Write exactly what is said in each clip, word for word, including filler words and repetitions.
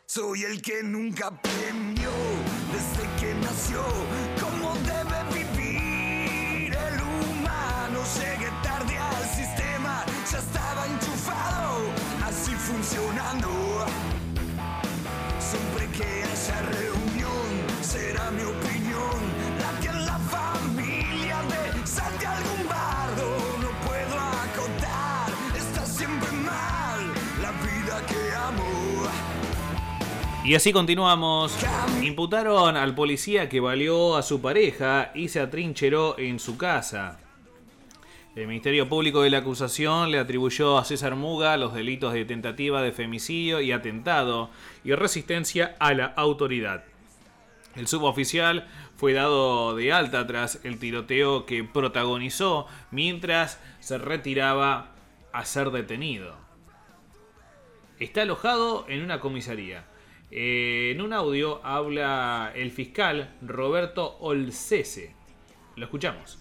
Soy el que nunca aprendió desde que nació cómo debe vivir el humano. Llegué tarde al sistema, ya estaba enchufado, así funcionando. Siempre que haya reunión, será mi opinión la que en la familia de salte algún bardo. No puedo acotar, está siempre mal la vida que amo. Y así continuamos. Imputaron al policía que baleó a su pareja y se atrincheró en su casa. El Ministerio Público de la acusación le atribuyó a César Muga los delitos de tentativa de femicidio y atentado y resistencia a la autoridad. El suboficial fue dado de alta tras el tiroteo que protagonizó mientras se retiraba a ser detenido. Está alojado en una comisaría. Eh, en un audio habla el fiscal Roberto Olcese. Lo escuchamos.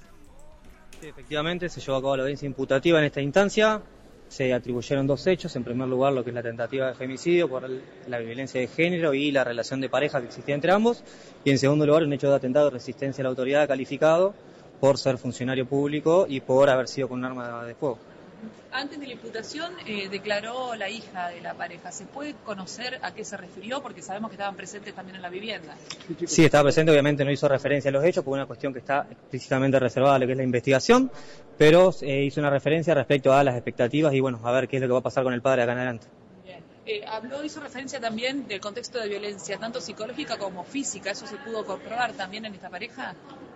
Sí, efectivamente, se llevó a cabo la audiencia imputativa en esta instancia. Se atribuyeron dos hechos. En primer lugar, lo que es la tentativa de femicidio por el, la violencia de género y la relación de pareja que existía entre ambos. Y en segundo lugar, un hecho de atentado de resistencia a la autoridad calificado por ser funcionario público y por haber sido con un arma de fuego. Antes de la imputación eh, declaró la hija de la pareja. ¿Se puede conocer a qué se refirió? Porque sabemos que estaban presentes también en la vivienda. Sí, estaba presente, obviamente no hizo referencia a los hechos, porque es una cuestión que está explícitamente reservada a lo que es la investigación, pero eh, hizo una referencia respecto a las expectativas y bueno, a ver qué es lo que va a pasar con el padre acá en adelante. Bien. Eh, habló, hizo referencia también del contexto de violencia, tanto psicológica como física. ¿Eso se pudo comprobar también en esta pareja?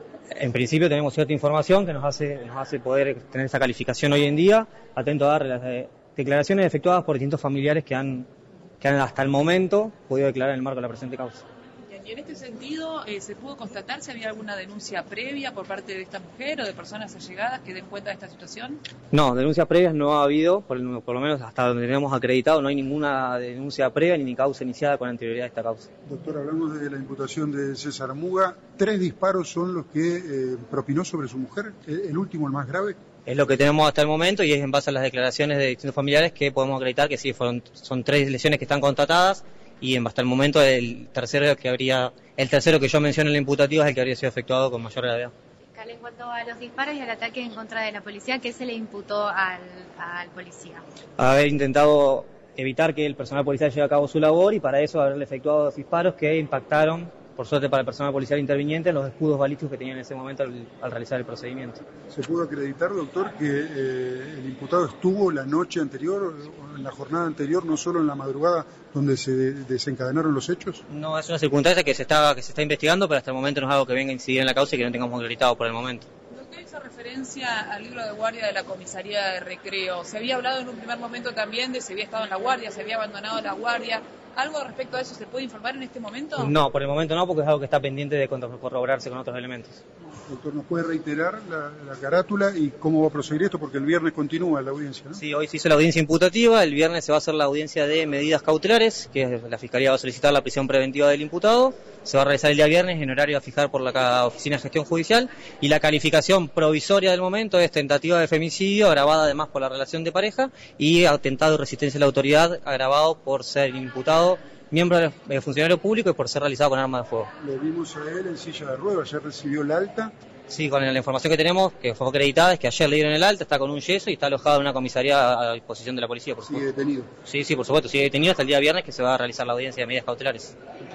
En principio tenemos cierta información que nos hace, nos hace poder tener esa calificación hoy en día, atento a dar las eh, declaraciones efectuadas por distintos familiares que han, que han hasta el momento podido declarar en el marco de la presente causa. Y en este sentido, eh, ¿se pudo constatar si había alguna denuncia previa por parte de esta mujer o de personas allegadas que den cuenta de esta situación? No, denuncias previas no ha habido, por, por lo menos hasta donde tenemos acreditado, no hay ninguna denuncia previa ni causa iniciada con anterioridad a esta causa. Doctor, hablamos de la imputación de César Muga. Tres disparos son los que eh, propinó sobre su mujer, el último, el más grave. Es lo que tenemos hasta el momento y es en base a las declaraciones de distintos familiares que podemos acreditar que sí, fueron, son tres lesiones que están constatadas. Y hasta el momento el tercero que habría, el tercero que yo menciono en la imputativa es el que habría sido efectuado con mayor gravedad. Fiscal, en cuanto a los disparos y al ataque en contra de la policía, ¿qué se le imputó al, al policía? Haber intentado evitar que el personal policial lleve a cabo su labor y para eso haberle efectuado dos disparos que impactaron, por suerte para el personal policial interviniente, en los escudos balísticos que tenían en ese momento al, al realizar el procedimiento. ¿Se pudo acreditar, doctor, que eh, el imputado estuvo la noche anterior, en la jornada anterior, no solo en la madrugada donde se desencadenaron los hechos? No, es una circunstancia que se está que se está investigando, pero hasta el momento no es algo que venga a incidir en la causa y que no tengamos acreditado por el momento. Usted hizo referencia al libro de guardia de la comisaría de Recreo. Se había hablado en un primer momento también de si había estado en la guardia, se había abandonado la guardia. ¿Algo respecto a eso se puede informar en este momento? No, por el momento no, porque es algo que está pendiente de corroborarse con otros elementos. Doctor, ¿nos puede reiterar la, la carátula y cómo va a proseguir esto? Porque el viernes continúa la audiencia, ¿no? Sí, hoy se hizo la audiencia imputativa, el viernes se va a hacer la audiencia de medidas cautelares, que la Fiscalía va a solicitar la prisión preventiva del imputado, se va a realizar el día viernes en horario a fijar por la Oficina de Gestión Judicial, y la calificación provisoria del momento es tentativa de femicidio, agravada además por la relación de pareja, y atentado y resistencia a la autoridad, agravado por ser imputado miembro del funcionario público y por ser realizado con arma de fuego. Lo vimos a él en silla de ruedas, ya recibió el alta. Sí, con la información que tenemos, que fue acreditada, es que ayer le dieron el alta, está con un yeso y está alojado en una comisaría a disposición de la policía, por supuesto. ¿Sigue detenido? Sí, sí, por supuesto, sigue detenido hasta el día viernes que se va a realizar la audiencia de medidas cautelares.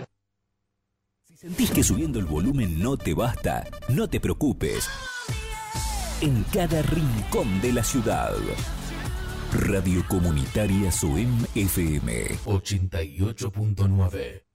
Si sentís que subiendo el volumen no te basta, no te preocupes. En cada rincón de la ciudad. Radio Comunitaria Soem F M ochenta y ocho punto nueve.